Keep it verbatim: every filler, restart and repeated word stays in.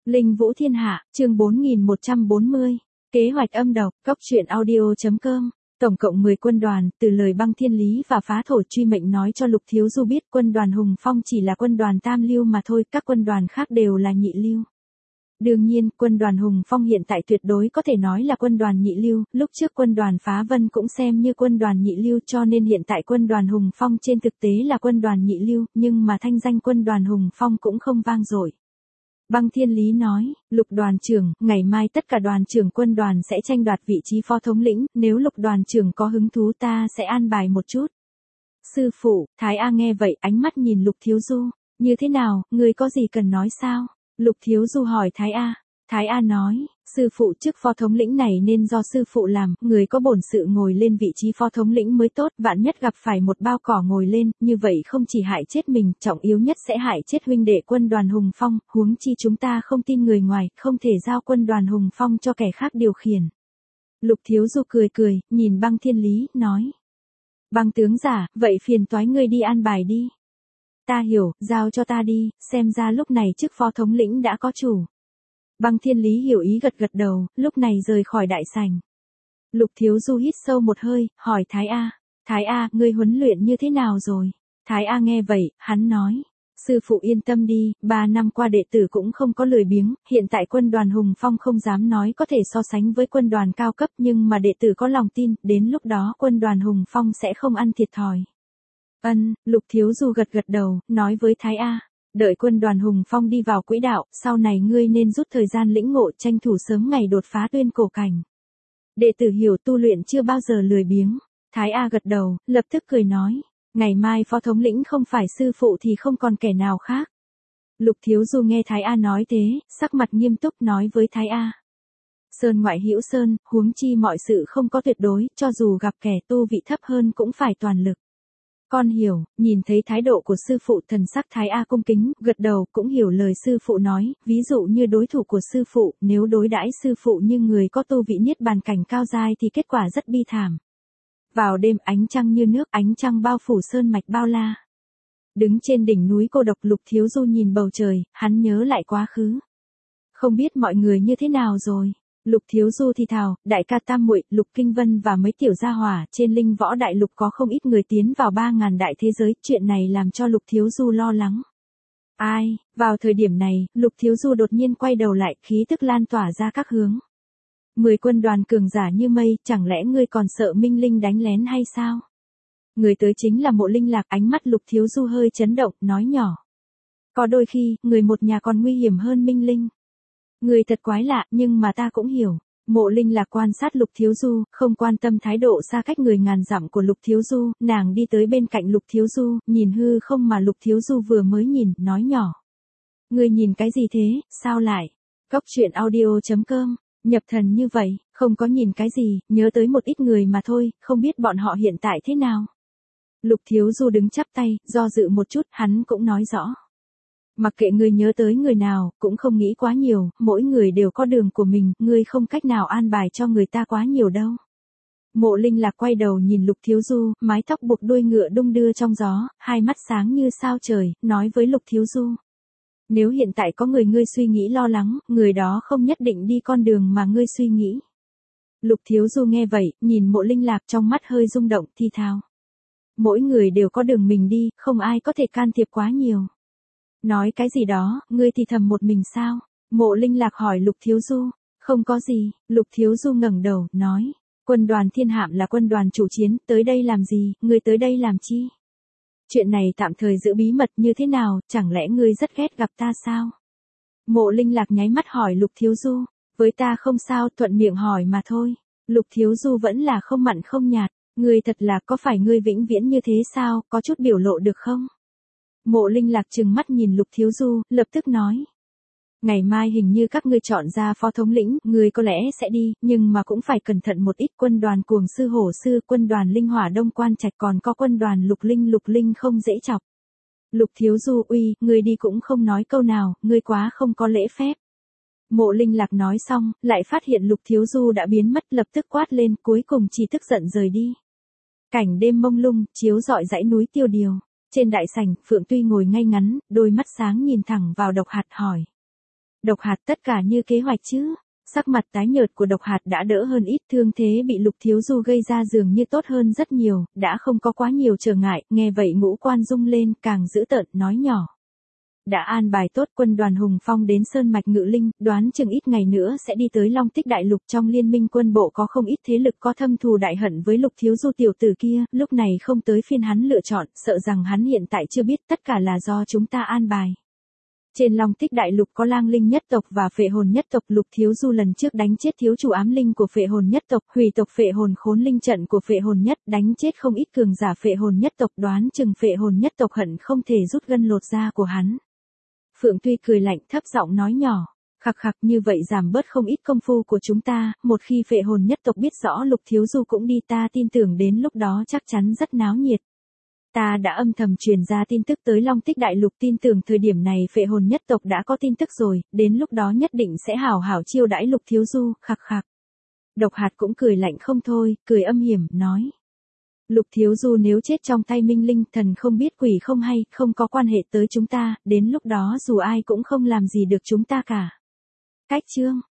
Linh Vũ Thiên Hạ, chương bốn nghìn một trăm bốn mươi. Kế hoạch âm độc, cốc truyện audio.com. Tổng cộng mười quân đoàn, từ lời Băng Thiên Lý và Phá Thổ Truy Mệnh nói cho Lục Thiếu Du biết quân đoàn Hùng Phong chỉ là quân đoàn tam lưu mà thôi, các quân đoàn khác đều là nhị lưu. Đương nhiên, quân đoàn Hùng Phong hiện tại tuyệt đối có thể nói là quân đoàn nhị lưu, lúc trước quân đoàn Phá Vân cũng xem như quân đoàn nhị lưu, cho nên hiện tại quân đoàn Hùng Phong trên thực tế là quân đoàn nhị lưu, nhưng mà thanh danh quân đoàn Hùng Phong cũng không vang dội. Băng Thiên Lý nói, Lục đoàn trưởng, ngày mai tất cả đoàn trưởng quân đoàn sẽ tranh đoạt vị trí phó thống lĩnh, nếu Lục đoàn trưởng có hứng thú ta sẽ an bài một chút. Sư phụ, Thái A nghe vậy ánh mắt nhìn Lục Thiếu Du, như thế nào, người có gì cần nói sao? Lục Thiếu Du hỏi Thái A. Thái A nói, sư phụ chức phó thống lĩnh này nên do sư phụ làm, người có bổn sự ngồi lên vị trí phó thống lĩnh mới tốt, vạn nhất gặp phải một bao cỏ ngồi lên, như vậy không chỉ hại chết mình, trọng yếu nhất sẽ hại chết huynh đệ quân đoàn Hùng Phong, huống chi chúng ta không tin người ngoài, không thể giao quân đoàn Hùng Phong cho kẻ khác điều khiển. Lục Thiếu Du cười cười, nhìn Băng Thiên Lý, nói. Băng tướng giả, vậy phiền toái ngươi đi an bài đi. Ta hiểu, giao cho ta đi, xem ra lúc này chức phó thống lĩnh đã có chủ. Băng Thiên Lý hiểu ý gật gật đầu, lúc này rời khỏi đại sảnh. Lục Thiếu Du hít sâu một hơi, hỏi Thái A. Thái A, ngươi huấn luyện như thế nào rồi? Thái A nghe vậy, hắn nói. Sư phụ yên tâm đi, ba năm qua đệ tử cũng không có lười biếng, hiện tại quân đoàn Hùng Phong không dám nói có thể so sánh với quân đoàn cao cấp nhưng mà đệ tử có lòng tin, đến lúc đó quân đoàn Hùng Phong sẽ không ăn thiệt thòi. Ân, Lục Thiếu Du gật gật đầu, nói với Thái A. Đợi quân đoàn Hùng Phong đi vào quỹ đạo, sau này ngươi nên rút thời gian lĩnh ngộ tranh thủ sớm ngày đột phá tuyên cổ cảnh. Đệ tử hiểu tu luyện chưa bao giờ lười biếng. Thái A gật đầu, lập tức cười nói. Ngày mai phó thống lĩnh không phải sư phụ thì không còn kẻ nào khác. Lục Thiếu Du nghe Thái A nói thế, sắc mặt nghiêm túc nói với Thái A. Sơn ngoại hữu sơn, huống chi mọi sự không có tuyệt đối, cho dù gặp kẻ tu vị thấp hơn cũng phải toàn lực. Con hiểu, nhìn thấy thái độ của sư phụ thần sắc Thái A cung kính, gật đầu cũng hiểu lời sư phụ nói, ví dụ như đối thủ của sư phụ, nếu đối đãi sư phụ như người có tu vị niết bàn cảnh cao giai thì kết quả rất bi thảm. Vào đêm ánh trăng như nước, ánh trăng bao phủ sơn mạch bao la. Đứng trên đỉnh núi cô độc, Lục Thiếu Du nhìn bầu trời, hắn nhớ lại quá khứ. Không biết mọi người như thế nào rồi? Lục Thiếu Du thì thào, đại ca Tam Muội, Lục Kinh Vân và mấy tiểu gia hỏa, trên Linh Võ Đại Lục có không ít người tiến vào ba ngàn đại thế giới, chuyện này làm cho Lục Thiếu Du lo lắng. Ai, vào thời điểm này, Lục Thiếu Du đột nhiên quay đầu lại, khí tức lan tỏa ra các hướng. Mười quân đoàn cường giả như mây, chẳng lẽ ngươi còn sợ Minh Linh đánh lén hay sao? Người tới chính là Mộ Linh Lạc, ánh mắt Lục Thiếu Du hơi chấn động, nói nhỏ. Có đôi khi, người một nhà còn nguy hiểm hơn Minh Linh. Người thật quái lạ, nhưng mà ta cũng hiểu. Mộ Linh Lạc quan sát Lục Thiếu Du, không quan tâm thái độ xa cách người ngàn dặm của Lục Thiếu Du, nàng đi tới bên cạnh Lục Thiếu Du, nhìn hư không mà Lục Thiếu Du vừa mới nhìn, nói nhỏ. Người nhìn cái gì thế, sao lại? Cốc truyện audio.com, nhập thần như vậy, không có nhìn cái gì, nhớ tới một ít người mà thôi, không biết bọn họ hiện tại thế nào. Lục Thiếu Du đứng chắp tay, do dự một chút, hắn cũng nói rõ. Mặc kệ ngươi nhớ tới người nào, cũng không nghĩ quá nhiều, mỗi người đều có đường của mình, ngươi không cách nào an bài cho người ta quá nhiều đâu. Mộ Linh Lạc quay đầu nhìn Lục Thiếu Du, mái tóc buộc đuôi ngựa đung đưa trong gió, hai mắt sáng như sao trời, nói với Lục Thiếu Du. Nếu hiện tại có người ngươi suy nghĩ lo lắng, người đó không nhất định đi con đường mà ngươi suy nghĩ. Lục Thiếu Du nghe vậy, nhìn Mộ Linh Lạc trong mắt hơi rung động, thi thào. Mỗi người đều có đường mình đi, không ai có thể can thiệp quá nhiều. Nói cái gì đó, ngươi thì thầm một mình sao? Mộ Linh Lạc hỏi Lục Thiếu Du. Không có gì, Lục Thiếu Du ngẩng đầu, nói. Quân đoàn Thiên Hạm là quân đoàn chủ chiến, tới đây làm gì, ngươi tới đây làm chi? Chuyện này tạm thời giữ bí mật như thế nào, chẳng lẽ ngươi rất ghét gặp ta sao? Mộ Linh Lạc nháy mắt hỏi Lục Thiếu Du. Với ta không sao, thuận miệng hỏi mà thôi. Lục Thiếu Du vẫn là không mặn không nhạt. Ngươi thật là có phải ngươi vĩnh viễn như thế sao, có chút biểu lộ được không? Mộ Linh Lạc trừng mắt nhìn Lục Thiếu Du, lập tức nói. Ngày mai hình như các ngươi chọn ra phó thống lĩnh, ngươi có lẽ sẽ đi, nhưng mà cũng phải cẩn thận một ít. Quân đoàn Cuồng Sư Hổ Sư, quân đoàn Linh Hỏa Đông Quan Trạch, còn có quân đoàn Lục Linh Lục Linh không dễ chọc. Lục Thiếu Du uy, ngươi đi cũng không nói câu nào, ngươi quá không có lễ phép. Mộ Linh Lạc nói xong, lại phát hiện Lục Thiếu Du đã biến mất, lập tức quát lên, cuối cùng chỉ tức giận rời đi. Cảnh đêm mông lung, chiếu rọi dãy núi Tiêu Điều. Trên đại sảnh, Phượng Tuy ngồi ngay ngắn, đôi mắt sáng nhìn thẳng vào Độc Hạt hỏi. Độc Hạt tất cả như kế hoạch chứ? Sắc mặt tái nhợt của Độc Hạt đã đỡ hơn ít, thương thế bị Lục Thiếu Du gây ra dường như tốt hơn rất nhiều, đã không có quá nhiều trở ngại, nghe vậy ngũ quan rung lên, càng dữ tợn, nói nhỏ. Đã an bài tốt, quân đoàn Hùng Phong đến Sơn Mạch Ngự Linh, đoán chừng ít ngày nữa sẽ đi tới Long Tích Đại Lục. Trong liên minh quân bộ có không ít thế lực có thâm thù đại hận với Lục Thiếu Du tiểu tử kia, lúc này không tới phiên hắn lựa chọn, sợ rằng hắn hiện tại chưa biết tất cả là do chúng ta an bài. Trên Long Tích Đại Lục có Lang Linh nhất tộc và Phệ Hồn nhất tộc. Lục Thiếu Du lần trước đánh chết thiếu chủ ám linh của Phệ Hồn nhất tộc, hủy tộc Phệ Hồn khốn linh trận của Phệ Hồn nhất, đánh chết không ít cường giả Phệ Hồn nhất tộc, đoán chừng Phệ Hồn nhất tộc hận không thể rút gân lột da của hắn. Phượng Tuy cười lạnh, thấp giọng nói nhỏ, khặc khặc, như vậy giảm bớt không ít công phu của chúng ta, một khi Phệ Hồn nhất tộc biết rõ Lục Thiếu Du cũng đi, ta tin tưởng đến lúc đó chắc chắn rất náo nhiệt. Ta đã âm thầm truyền ra tin tức tới Long Tích Đại Lục, tin tưởng thời điểm này Phệ Hồn nhất tộc đã có tin tức rồi, đến lúc đó nhất định sẽ hảo hảo chiêu đãi Lục Thiếu Du, khặc khặc. Độc Hạt cũng cười lạnh không thôi, cười âm hiểm, nói. Lục Thiếu Du nếu chết trong tay Minh Linh, thần không biết quỷ không hay, không có quan hệ tới chúng ta, đến lúc đó dù ai cũng không làm gì được chúng ta cả. Cách chương